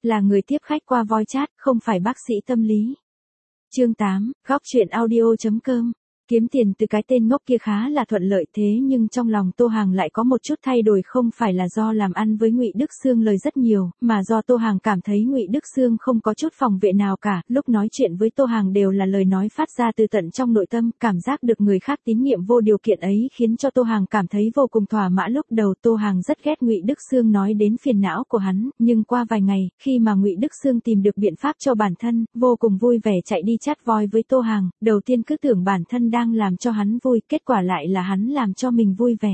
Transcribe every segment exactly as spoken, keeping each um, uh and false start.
là người tiếp khách qua voice chat, không phải bác sĩ tâm lý. Chương tám, góc truyện audio.com. Kiếm tiền từ cái tên ngốc kia khá là thuận lợi, thế nhưng trong lòng Tô Hàng lại có một chút thay đổi, không phải là do làm ăn với Ngụy Đức Sương lời rất nhiều, mà do Tô Hàng cảm thấy Ngụy Đức Sương không có chút phòng vệ nào cả, lúc nói chuyện với Tô Hàng đều là lời nói phát ra từ tận trong nội tâm, cảm giác được người khác tín nhiệm vô điều kiện ấy khiến cho Tô Hàng cảm thấy vô cùng thỏa mãn. Lúc đầu Tô Hàng rất ghét Ngụy Đức Sương nói đến phiền não của hắn, nhưng qua vài ngày, khi mà Ngụy Đức Sương tìm được biện pháp cho bản thân, vô cùng vui vẻ chạy đi chat voice với Tô Hàng, đầu tiên cứ tưởng bản thân đang làm cho hắn vui, kết quả lại là hắn làm cho mình vui vẻ.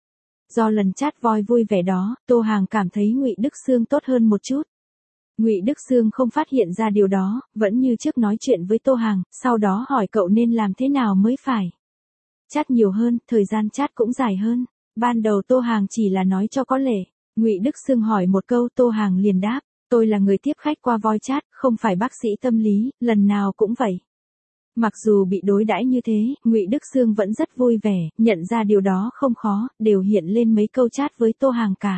Do lần chat voice vui vẻ đó, Tô Hàng cảm thấy Ngụy Đức Sương tốt hơn một chút. Ngụy Đức Sương không phát hiện ra điều đó, vẫn như trước nói chuyện với Tô Hàng, sau đó hỏi cậu nên làm thế nào mới phải. Chat nhiều hơn, thời gian chat cũng dài hơn. Ban đầu Tô Hàng chỉ là nói cho có lệ. Ngụy Đức Sương hỏi một câu, Tô Hàng liền đáp, tôi là người tiếp khách qua voice chat, không phải bác sĩ tâm lý, lần nào cũng vậy. Mặc dù bị đối đãi như thế, Ngụy Đức Sương vẫn rất vui vẻ, nhận ra điều đó không khó, đều hiện lên mấy câu chat với Tô Hàng cả.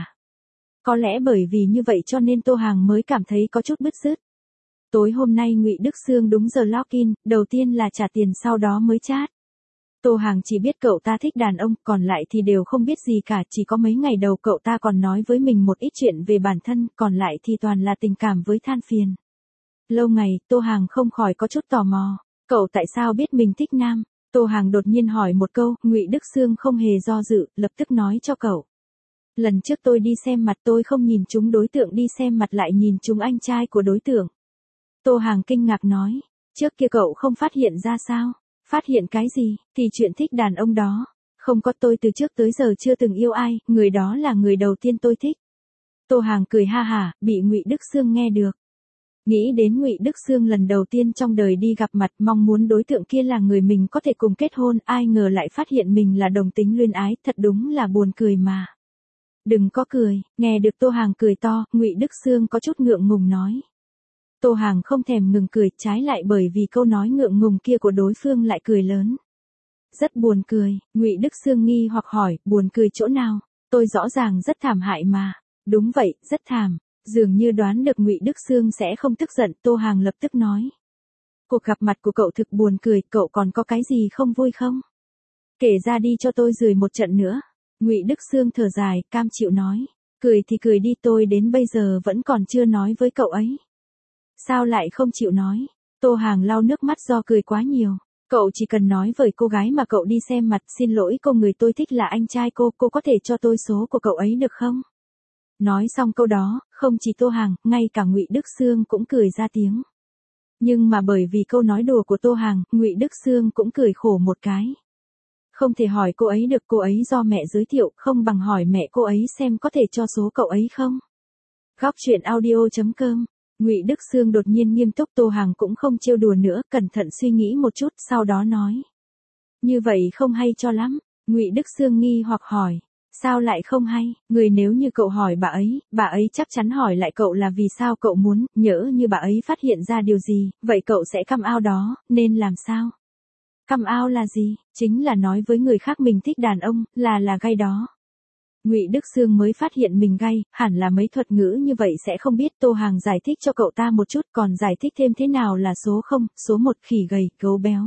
Có lẽ bởi vì như vậy cho nên Tô Hàng mới cảm thấy có chút bứt rứt. Tối hôm nay Ngụy Đức Sương đúng giờ login, đầu tiên là trả tiền sau đó mới chat. Tô Hàng chỉ biết cậu ta thích đàn ông, còn lại thì đều không biết gì cả, chỉ có mấy ngày đầu cậu ta còn nói với mình một ít chuyện về bản thân, còn lại thì toàn là tình cảm với than phiền. Lâu ngày, Tô Hàng không khỏi có chút tò mò. Cậu tại sao biết mình thích nam? Tô Hàng đột nhiên hỏi một câu, Ngụy Đức Sương không hề do dự, lập tức nói cho cậu. Lần trước tôi đi xem mặt tôi không nhìn chúng đối tượng đi xem mặt lại nhìn chúng anh trai của đối tượng. Tô Hàng kinh ngạc nói, trước kia cậu không phát hiện ra sao? Phát hiện cái gì? Thì chuyện thích đàn ông đó. Không có, tôi từ trước tới giờ chưa từng yêu ai, người đó là người đầu tiên tôi thích. Tô Hàng cười ha hả, bị Ngụy Đức Sương nghe được. Nghĩ đến Ngụy Đức Sương lần đầu tiên trong đời đi gặp mặt, mong muốn đối tượng kia là người mình có thể cùng kết hôn, ai ngờ lại phát hiện mình là đồng tính luyến ái, thật đúng là buồn cười mà. Đừng có cười, nghe được Tô Hàng cười to, Ngụy Đức Sương có chút ngượng ngùng nói. Tô Hàng không thèm ngừng cười, trái lại bởi vì câu nói ngượng ngùng kia của đối phương lại cười lớn. Rất buồn cười, Ngụy Đức Sương nghi hoặc hỏi, buồn cười chỗ nào? Tôi rõ ràng rất thảm hại mà. Đúng vậy, rất thảm. Dường như đoán được Ngụy Đức Sương sẽ không tức giận, Tô Hàng lập tức nói. Cuộc gặp mặt của cậu thực buồn cười, cậu còn có cái gì không vui không? Kể ra đi cho tôi rười một trận nữa. Ngụy Đức Sương thở dài, cam chịu nói. Cười thì cười đi, tôi đến bây giờ vẫn còn chưa nói với cậu ấy. Sao lại không chịu nói? Tô Hàng lau nước mắt do cười quá nhiều. Cậu chỉ cần nói với cô gái mà cậu đi xem mặt, xin lỗi cô, người tôi thích là anh trai cô, cô có thể cho tôi số của cậu ấy được không? Nói xong câu đó, không chỉ Tô Hàng, ngay cả Ngụy Đức Sương cũng cười ra tiếng. Nhưng mà bởi vì câu nói đùa của Tô Hàng, Ngụy Đức Sương cũng cười khổ một cái. Không thể hỏi cô ấy được, cô ấy do mẹ giới thiệu, không bằng hỏi mẹ cô ấy xem có thể cho số cậu ấy không. Góc truyện audio.com. Ngụy Đức Sương đột nhiên nghiêm túc, Tô Hàng cũng không trêu đùa nữa, cẩn thận suy nghĩ một chút, sau đó nói. Như vậy không hay cho lắm. Ngụy Đức Sương nghi hoặc hỏi. Sao lại không hay? Người nếu như cậu hỏi bà ấy, bà ấy chắc chắn hỏi lại cậu là vì sao cậu muốn, nhỡ như bà ấy phát hiện ra điều gì, vậy cậu sẽ căm ao đó, nên làm sao? Căm ao là gì? Chính là nói với người khác mình thích đàn ông, là là gay đó. Ngụy Đức Sương mới phát hiện mình gay, hẳn là mấy thuật ngữ như vậy sẽ không biết, Tô Hàng giải thích cho cậu ta một chút, còn giải thích thêm thế nào là số không, số một, khỉ gầy, gấu béo.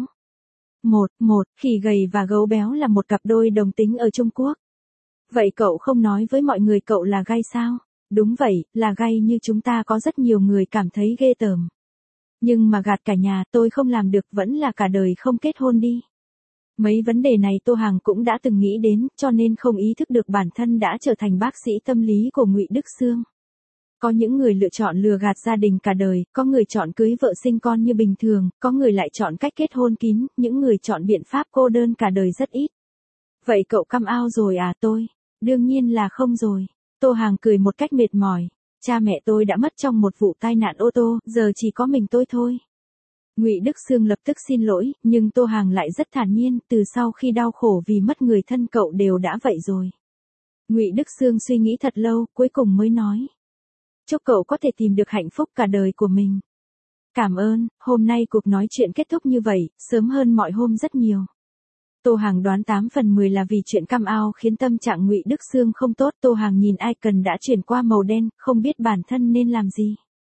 Một, một, khỉ gầy và gấu béo là một cặp đôi đồng tính ở Trung Quốc. Vậy cậu không nói với mọi người cậu là gay sao? Đúng vậy, là gay, như chúng ta có rất nhiều người cảm thấy ghê tởm. Nhưng mà gạt cả nhà tôi không làm được, vẫn là cả đời không kết hôn đi. Mấy vấn đề này Tô Hàng cũng đã từng nghĩ đến, cho nên không ý thức được bản thân đã trở thành bác sĩ tâm lý của Ngụy Đức Sương. Có những người lựa chọn lừa gạt gia đình cả đời, có người chọn cưới vợ sinh con như bình thường, có người lại chọn cách kết hôn kín, những người chọn biện pháp cô đơn cả đời rất ít. Vậy cậu căm ao rồi à? Tôi? Đương nhiên là không rồi. Tô Hàng cười một cách mệt mỏi. Cha mẹ tôi đã mất trong một vụ tai nạn ô tô, giờ chỉ có mình tôi thôi. Ngụy Đức Sương lập tức xin lỗi, nhưng Tô Hàng lại rất thản nhiên, từ sau khi đau khổ vì mất người thân cậu đều đã vậy rồi. Ngụy Đức Sương suy nghĩ thật lâu, cuối cùng mới nói. Chúc cậu có thể tìm được hạnh phúc cả đời của mình. Cảm ơn, hôm nay cuộc nói chuyện kết thúc như vậy, sớm hơn mọi hôm rất nhiều. Tô Hàng đoán tám phần mười là vì chuyện căm ao khiến tâm trạng Ngụy Đức Sương không tốt. Tô Hàng nhìn icon đã chuyển qua màu đen, không biết bản thân nên làm gì.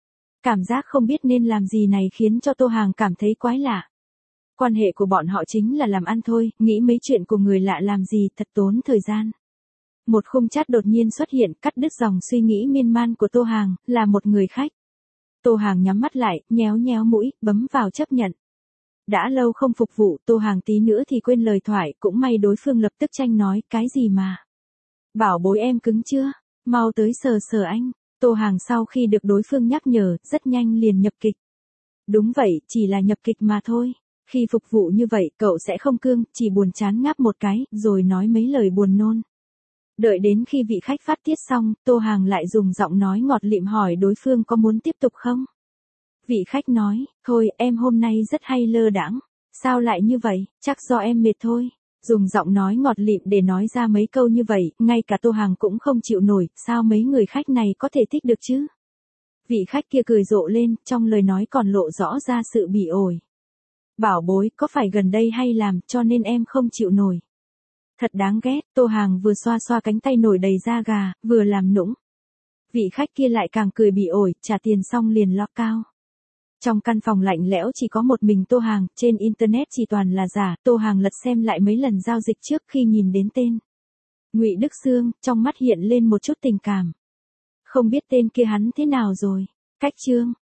Cảm giác không biết nên làm gì này khiến cho Tô Hàng cảm thấy quái lạ. Quan hệ của bọn họ chính là làm ăn thôi, nghĩ mấy chuyện của người lạ làm gì thật tốn thời gian. Một khung chat đột nhiên xuất hiện, cắt đứt dòng suy nghĩ miên man của Tô Hàng, là một người khách. Tô Hàng nhắm mắt lại, nhéo nhéo mũi, bấm vào chấp nhận. Đã lâu không phục vụ, Tô Hàng tí nữa thì quên lời thoại, cũng may đối phương lập tức tranh nói, cái gì mà. Bảo bối em cứng chưa, mau tới sờ sờ anh. Tô Hàng sau khi được đối phương nhắc nhở, rất nhanh liền nhập kịch. Đúng vậy, chỉ là nhập kịch mà thôi. Khi phục vụ như vậy, cậu sẽ không cương, chỉ buồn chán ngáp một cái, rồi nói mấy lời buồn nôn. Đợi đến khi vị khách phát tiết xong, Tô Hàng lại dùng giọng nói ngọt lịm hỏi đối phương có muốn tiếp tục không? Vị khách nói, thôi em hôm nay rất hay lơ đãng. Sao lại như vậy, chắc do em mệt thôi. Dùng giọng nói ngọt lịm để nói ra mấy câu như vậy, ngay cả Tô Hàng cũng không chịu nổi, sao mấy người khách này có thể thích được chứ? Vị khách kia cười rộ lên, trong lời nói còn lộ rõ ra sự bỉ ổi. Bảo bối, có phải gần đây hay làm, cho nên em không chịu nổi. Thật đáng ghét, Tô Hàng vừa xoa xoa cánh tay nổi đầy da gà, vừa làm nũng. Vị khách kia lại càng cười bỉ ổi, trả tiền xong liền lót cao. Trong căn phòng lạnh lẽo chỉ có một mình Tô Hàng, trên internet chỉ toàn là giả, Tô Hàng lật xem lại mấy lần giao dịch trước khi nhìn đến tên. Ngụy Đức Sương, trong mắt hiện lên một chút tình cảm. Không biết tên kia hắn thế nào rồi. Cách chương.